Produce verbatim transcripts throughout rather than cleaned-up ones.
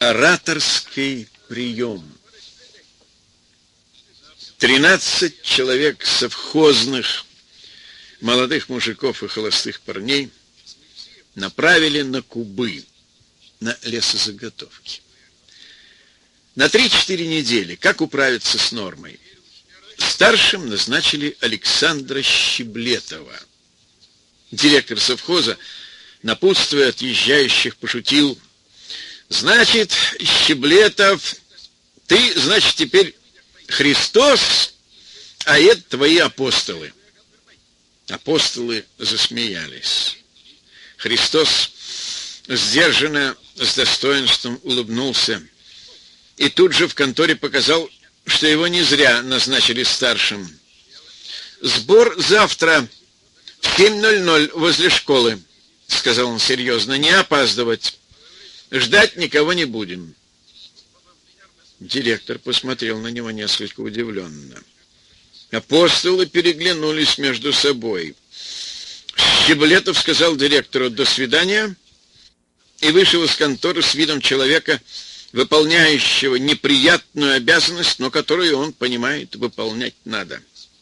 Ораторский прием. Тринадцать человек совхозных, молодых мужиков и холостых парней направили на Кубы, на лесозаготовки. На три-четыре недели, как управиться с нормой, старшим назначили Александра Щеблетова. Директор совхоза, напутствуя отъезжающих, пошутил: «Значит, Щеблетов, ты, значит, теперь Христос, а это твои апостолы». Апостолы засмеялись. Христос сдержанно, с достоинством улыбнулся и тут же в конторе показал, что его не зря назначили старшим. «Сбор завтра в семь ноль-ноль возле школы», — сказал он серьезно, — «не опаздывать. Ждать никого не будем». Директор посмотрел на него несколько удивленно. Апостолы переглянулись между собой. Щеблетов сказал директору «до свидания» и вышел из конторы с видом человека, выполняющего неприятную обязанность, но которую он понимает, выполнять надо.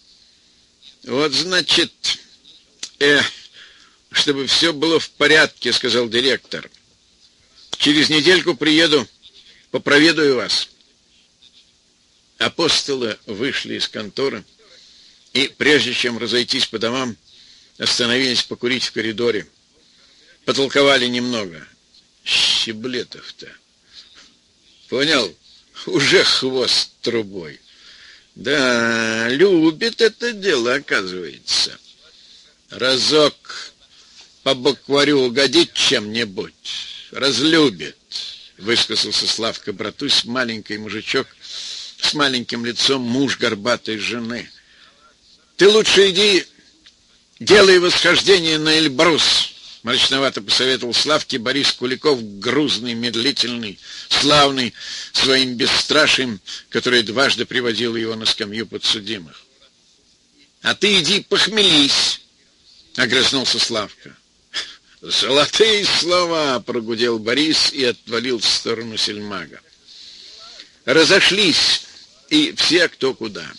«Вот, значит, э, чтобы все было в порядке», — сказал директор. «Через недельку приеду, попроведаю вас». Апостолы вышли из конторы и, прежде чем разойтись по домам, остановились покурить в коридоре. Потолковали немного. Щеблетов-то, понял, уже хвост трубой. Да, любит это дело, оказывается. Разок по букварю угодить чем-нибудь, разлюбит, высказался Славка Братусь, маленький мужичок с маленьким лицом, муж горбатой жены. «Ты лучше иди, делай восхождение на Эльбрус», — мрачновато посоветовал Славке Борис Куликов, грузный, медлительный, славный своим бесстрашием, которое дважды приводило его на скамью подсудимых. «А ты иди похмелись», — огрызнулся Славка. «Золотые слова», — прогудел Борис и отвалил в сторону сельмага. Разошлись, и все кто куда.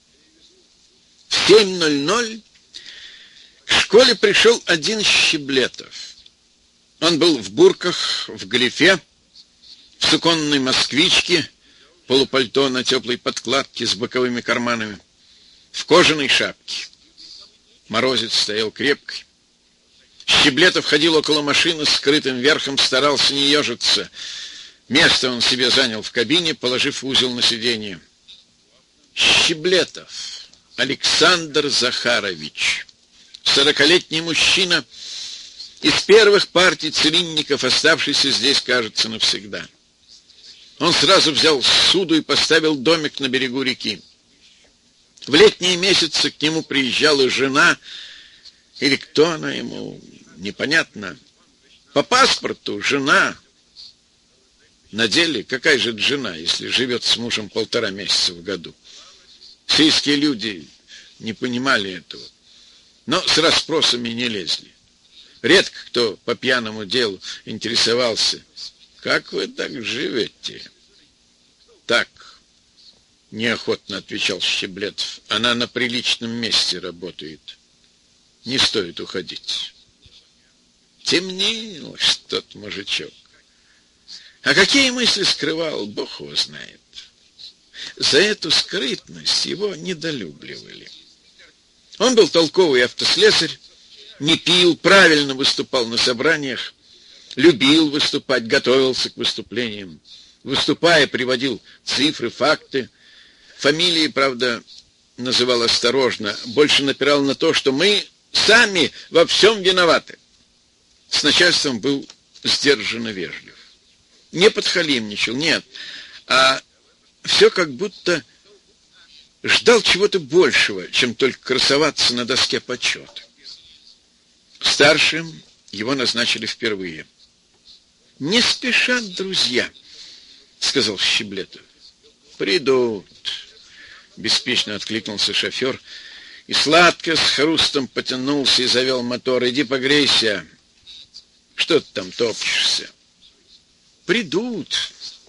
В семь ноль-ноль к школе пришел один Щеблетов. Он был в бурках, в галифе, в суконной москвичке, полупальто на теплой подкладке с боковыми карманами, в кожаной шапке. Морозец стоял крепкий. Щеблетов ходил около машины с скрытым верхом, старался не ежиться. Место он себе занял в кабине, положив узел на сиденье. Щеблетов Александр Захарович, сорокалетний мужчина, из первых партий целинников, оставшийся здесь, кажется, навсегда. Он сразу взял суду и поставил домик на берегу реки. В летние месяцы к нему приезжала жена, или кто она ему, непонятно. По паспорту жена. На деле какая же это жена, если живет с мужем полтора месяца в году? Сельские люди не понимали этого, но с расспросами не лезли. Редко кто по пьяному делу интересовался: «Как вы так живете?» «Так», — неохотно отвечал Щеблетов, — «она на приличном месте работает. Не стоит уходить». Темнил что-то мужичок. А какие мысли скрывал, Бог его знает. За эту скрытность его недолюбливали. Он был толковый автослесарь, не пил, правильно выступал на собраниях, любил выступать, готовился к выступлениям. Выступая, приводил цифры, факты. Фамилии, правда, называл осторожно, больше напирал на то, что мы сами во всем виноваты. С начальством был сдержанно вежлив. Не подхалимничал, нет, а все как будто ждал чего-то большего, чем только красоваться на доске почета. Старшим его назначили впервые. «Не спешат друзья», — сказал Щеблетов. «Придут», — беспечно откликнулся шофер, и сладко с хрустом потянулся и завел мотор. «Иди погрейся. Что ты там топчешься?» «Придут»,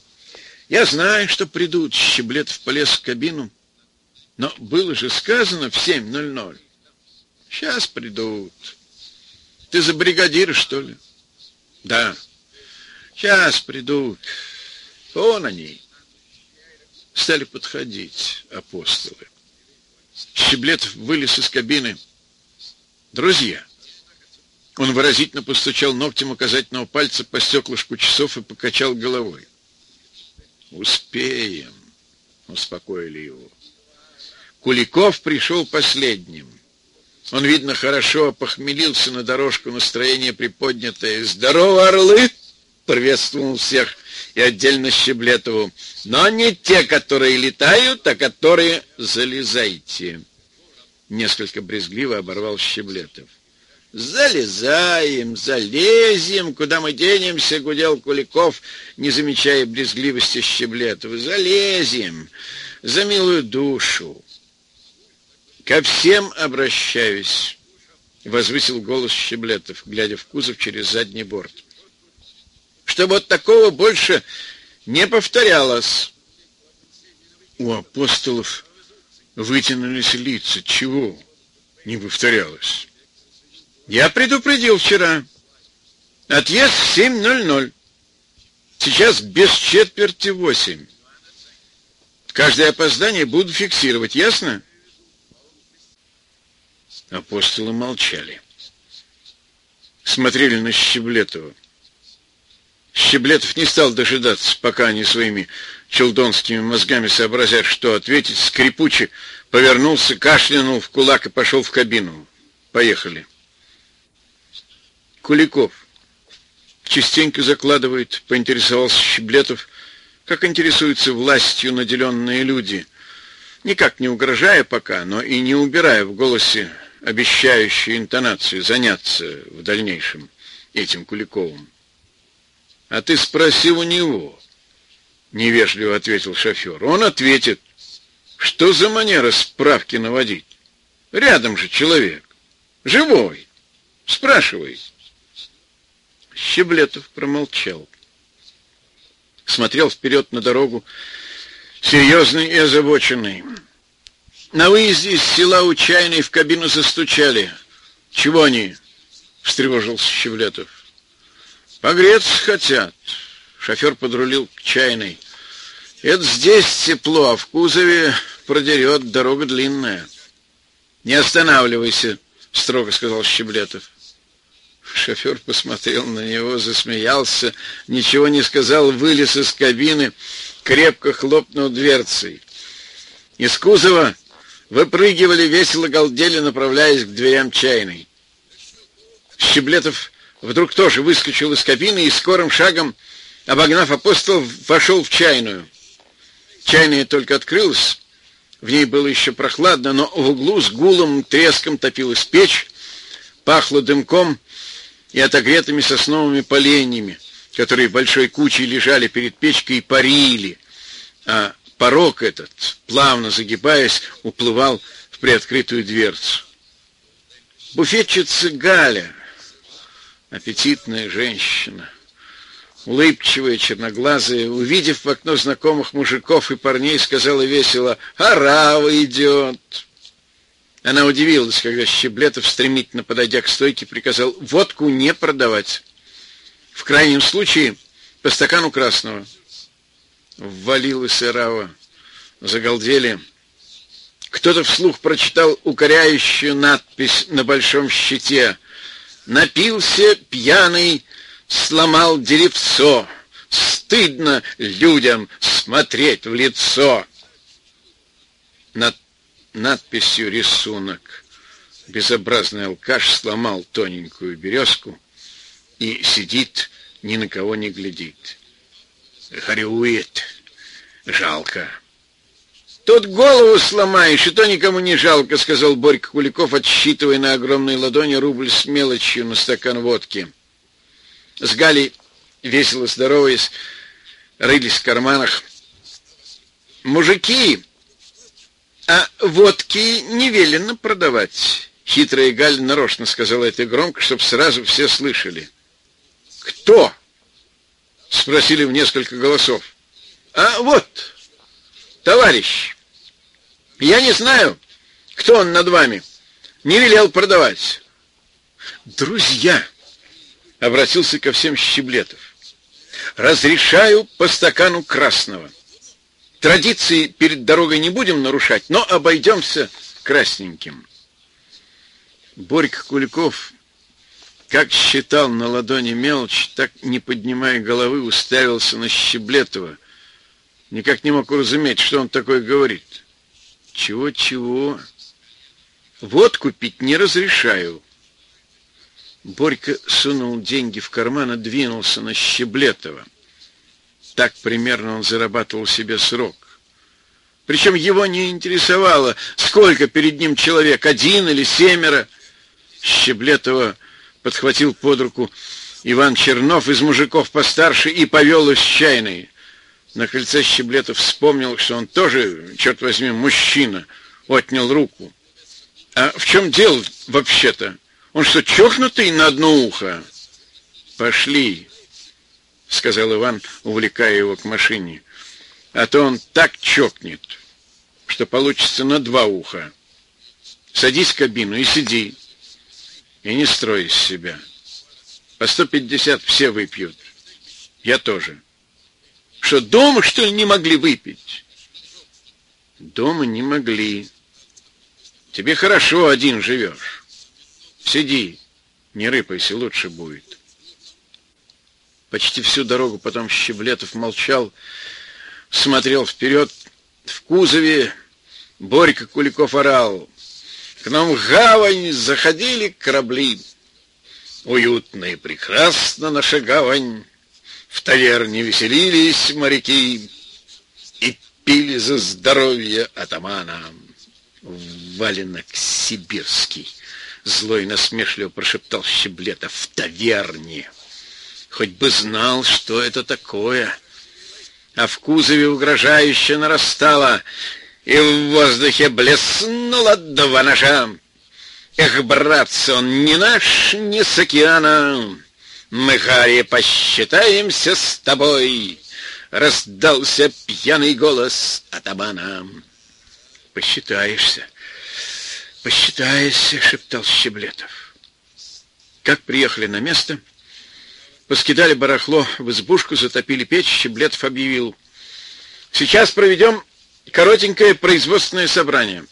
Я знаю, что придут. Щеблетов полез в кабину. Но было же сказано в семь ноль ноль. Сейчас придут. Ты за бригадира, что ли? Да. Сейчас придут. Вон они. Стали подходить апостолы. Щеблетов вылез из кабины. Друзья. Он выразительно постучал ногтем указательного пальца по стеклышку часов и покачал головой. Успеем, успокоили его. Куликов пришел последним. Он, видно, хорошо опохмелился на дорожку, настроение приподнятое. «Здорово, орлы!» — приветствовал всех, и отдельно Щеблетову. «Но не те, которые летают, а которые залезайте!» Несколько брезгливо оборвал Щеблетов. «Залезаем, залезем, куда мы денемся?» — гудел Куликов, не замечая брезгливости Щеблетова. «Залезем за милую душу!» «Ко всем обращаюсь», — возвысил голос Щеблетов, глядя в кузов через задний борт. «Чтобы вот такого больше не повторялось». У апостолов вытянулись лица. Чего не повторялось? «Я предупредил вчера. Отъезд в семь ноль ноль. Сейчас без четверти восемь. Каждое опоздание буду фиксировать, ясно?» Апостолы молчали. Смотрели на Щеблетова. Щеблетов не стал дожидаться, пока они своими челдонскими мозгами сообразят, что ответить. Скрипуче повернулся, кашлянул в кулак и пошел в кабину. «Поехали». Куликов частенько закладывает, поинтересовался Щеблетов, как интересуются властью наделенные люди, никак не угрожая пока, но и не убирая в голосе обещающую интонацию заняться в дальнейшем этим Куликовым. «А ты спроси у него», — невежливо ответил шофер. «Он ответит. Что за манера справки наводить? Рядом же человек. Живой. Спрашивай». Щеблетов промолчал. Смотрел вперед на дорогу, серьезный и озабоченный. На выезде из села у Чайной в кабину застучали. «Чего они?» — встревожился Щеблетов. «Погреться хотят». Шофер подрулил к Чайной. «Это здесь тепло, а в кузове продерет, дорога длинная». «Не останавливайся», — строго сказал Щеблетов. Шофер посмотрел на него, засмеялся, ничего не сказал, вылез из кабины, крепко хлопнул дверцей. Из кузова выпрыгивали, весело галдели, направляясь к дверям Чайной. Щеблетов вдруг тоже выскочил из кабины и скорым шагом, обогнав апостолов, вошел в Чайную. Чайная только открылась, в ней было еще прохладно, но в углу с гулом, треском топилась печь, пахло дымком и отогретыми сосновыми поленьями, которые большой кучей лежали перед печкой и парили, а порог этот, плавно загибаясь, уплывал в приоткрытую дверцу. Буфетчица Галя, аппетитная женщина, улыбчивая, черноглазая, увидев в окно знакомых мужиков и парней, сказала весело: «Орава идет!» Она удивилась, когда Щеблетов, стремительно подойдя к стойке, приказал водку не продавать. В крайнем случае по стакану красного. Ввалилась орава. Загалдели. Кто-то вслух прочитал укоряющую надпись на большом щите: «Напился пьяный, сломал деревцо. Стыдно людям смотреть в лицо». Над надписью рисунок. Безобразный алкаш сломал тоненькую березку и сидит, ни на кого не глядит. Горюет. Жалко. «Тут голову сломаешь, и то никому не жалко», — сказал Борька Куликов, отсчитывая на огромной ладони рубль с мелочью на стакан водки. С Галей, весело здороваясь, рылись в карманах. «Мужики, а водки не велено продавать», — хитрая Галя нарочно сказала это громко, чтобы сразу все слышали. «Кто?» — спросили в несколько голосов. А вот, товарищ, я не знаю, кто он над вами, не велел продавать. Друзья, обратился ко всем Щеблетов, разрешаю по стакану красного. Традиции перед дорогой не будем нарушать, но обойдемся красненьким. Борька Куликов, как считал на ладони мелочь, так, не поднимая головы, уставился на Щеблетова. Никак не мог уразуметь, что он такое говорит. Чего-чего? Водку пить не разрешаю. Борька сунул деньги в карман и двинулся на Щеблетова. Так примерно он зарабатывал себе срок. Причем его не интересовало, сколько перед ним человек, один или семеро. Щеблетова подхватил под руку Иван Чернов из мужиков постарше и повел из чайной. На крыльце Щеблетов вспомнил, что он тоже, черт возьми, мужчина, отнял руку. А в чем дело вообще-то? Он что, чокнутый на одно ухо? Пошли, сказал Иван, увлекая его к машине. А то он так чокнет, что получится на два уха. Садись в кабину и сиди. И не строй из себя. По сто пятьдесят все выпьют. Я тоже. Что, дома, что ли, не могли выпить? Дома не могли. Тебе хорошо, один живешь. Сиди, не рыпайся, лучше будет. Почти всю дорогу потом Щеблетов молчал, смотрел вперед. В кузове Борька Куликов орал: к нам в гавань заходили корабли. Уютно и прекрасно наша гавань. В таверне веселились моряки и пили за здоровье атамана. Валенок сибирский, злой насмешливо прошептал Щеблетов. В таверне. Хоть бы знал, что это такое. А в кузове угрожающе нарастало, и в воздухе блеснуло два ножа. Эх, братцы, он не наш, не с океана. Мы, Гарри, посчитаемся с тобой. Раздался пьяный голос атамана. Посчитаешься, посчитаешься, шептал Щеблетов. Как приехали на место, поскидали барахло в избушку, затопили печь, Щеблетов объявил: сейчас проведем коротенькое производственное собрание.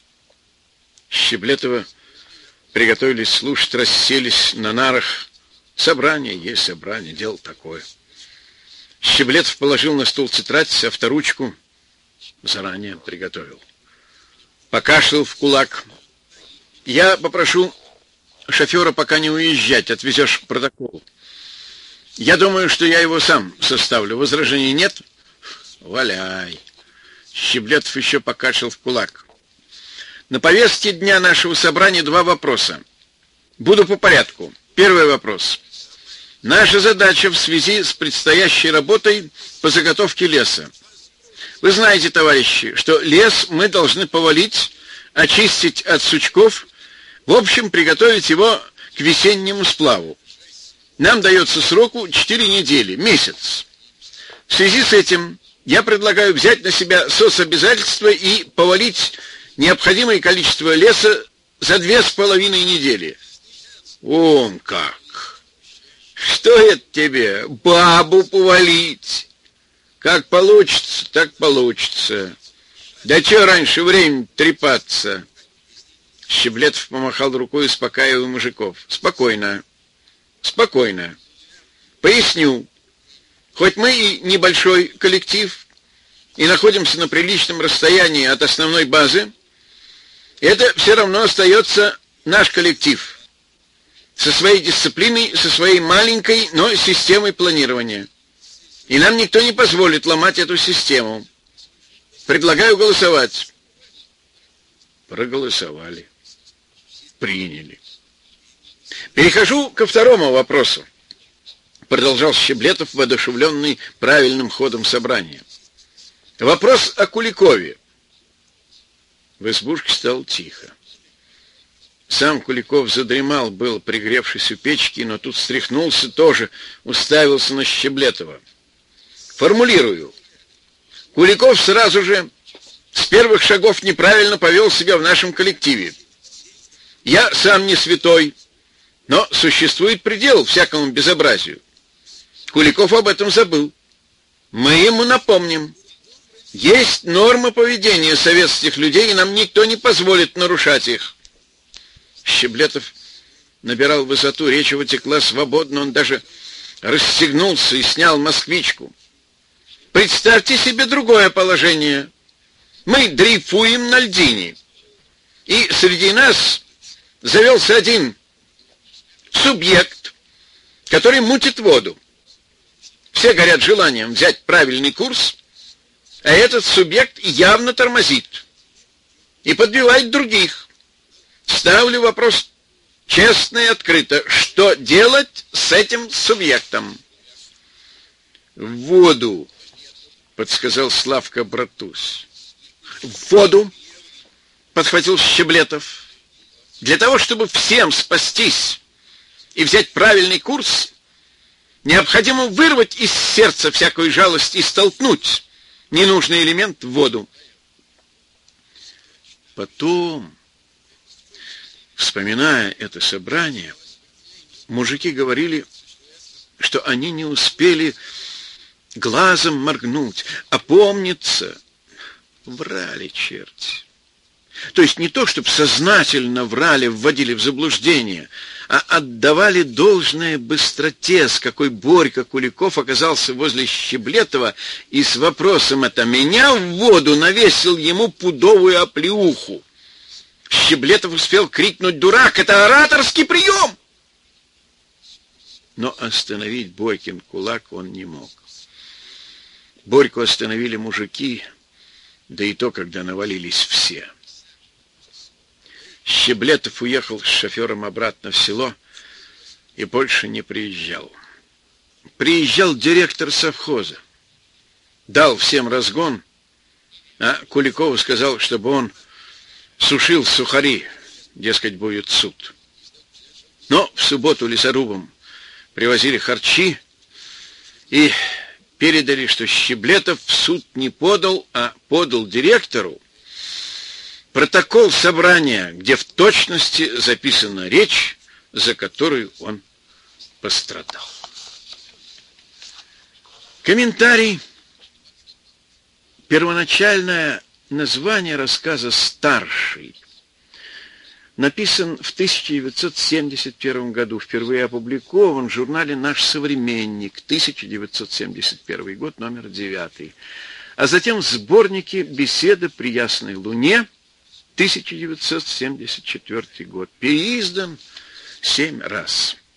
Щеблетова приготовились слушать, расселись на нарах. Собрание есть собрание, дело такое. Щеблетов положил на стол тетрадь, авторучку, заранее приготовил. Покашлял в кулак. Я попрошу шофера пока не уезжать, отвезешь протокол. Я думаю, что я его сам составлю. Возражений нет? Валяй. Щеблетов еще покашлял в кулак. На повестке дня нашего собрания два вопроса. Буду по порядку. Первый вопрос. Наша задача в связи с предстоящей работой по заготовке леса. Вы знаете, товарищи, что лес мы должны повалить, очистить от сучков, в общем, приготовить его к весеннему сплаву. Нам дается сроку четыре недели, месяц. В связи с этим я предлагаю взять на себя соцобязательства и повалить необходимое количество леса за две с половиной недели. Он как! Что это тебе, бабу повалить? Как получится, так получится. Да что раньше времени трепаться? Щеблетов помахал рукой, успокаивая мужиков. Спокойно, спокойно. Поясню. Хоть мы и небольшой коллектив, и находимся на приличном расстоянии от основной базы, это все равно остается наш коллектив. Со своей дисциплиной, со своей маленькой, но системой планирования. И нам никто не позволит ломать эту систему. Предлагаю голосовать. Проголосовали. Приняли. Перехожу ко второму вопросу. Продолжал Щеблетов, воодушевленный правильным ходом собрания. Вопрос о Куликове. В избушке стало тихо. Сам Куликов задремал, был пригревшись у печки, но тут встряхнулся тоже, уставился на Щеблетова. Формулирую. Куликов сразу же с первых шагов неправильно повел себя в нашем коллективе. Я сам не святой, но существует предел всякому безобразию. Куликов об этом забыл. Мы ему напомним. Есть нормы поведения советских людей, и нам никто не позволит нарушать их. Щеблетов набирал высоту, речь его текла свободно, он даже расстегнулся и снял москвичку. Представьте себе другое положение. Мы дрейфуем на льдине, и среди нас завелся один субъект, который мутит воду. Все горят желанием взять правильный курс, а этот субъект явно тормозит и подбивает других. Ставлю вопрос честно и открыто. Что делать с этим субъектом? В воду, подсказал Славка Братусь. В воду, подхватил Щеблетов. Для того, чтобы всем спастись и взять правильный курс, необходимо вырвать из сердца всякую жалость и столкнуть ненужный элемент в воду. Потом, вспоминая это собрание, мужики говорили, что они не успели глазом моргнуть, опомниться. Врали черти. То есть не то, чтобы сознательно врали, вводили в заблуждение, а отдавали должное быстроте, с какой Борька Куликов оказался возле Щеблетова и с вопросом «это меня в воду?» навесил ему пудовую оплеуху. Щеблетов успел крикнуть «Дурак! Это ораторский прием!» Но остановить Борькин кулак он не мог. Борьку остановили мужики, да и то, когда навалились все. Щеблетов уехал с шофером обратно в село и больше не приезжал. Приезжал директор совхоза, дал всем разгон, а Куликову сказал, чтобы он сушил сухари, дескать, будет суд. Но в субботу лесорубам привозили харчи и передали, что Щеблетов в суд не подал, а подал директору протокол собрания, где в точности записана речь, за которую он пострадал. Комментарий. Первоначальное название рассказа «Старший» написан в тысяча девятьсот семьдесят первом году, впервые опубликован в журнале «Наш современник», тысяча девятьсот семьдесят первый год, номер девятый, а затем в сборнике «Беседы при ясной луне», тысяча девятьсот семьдесят четвёртый год, переиздан семь раз.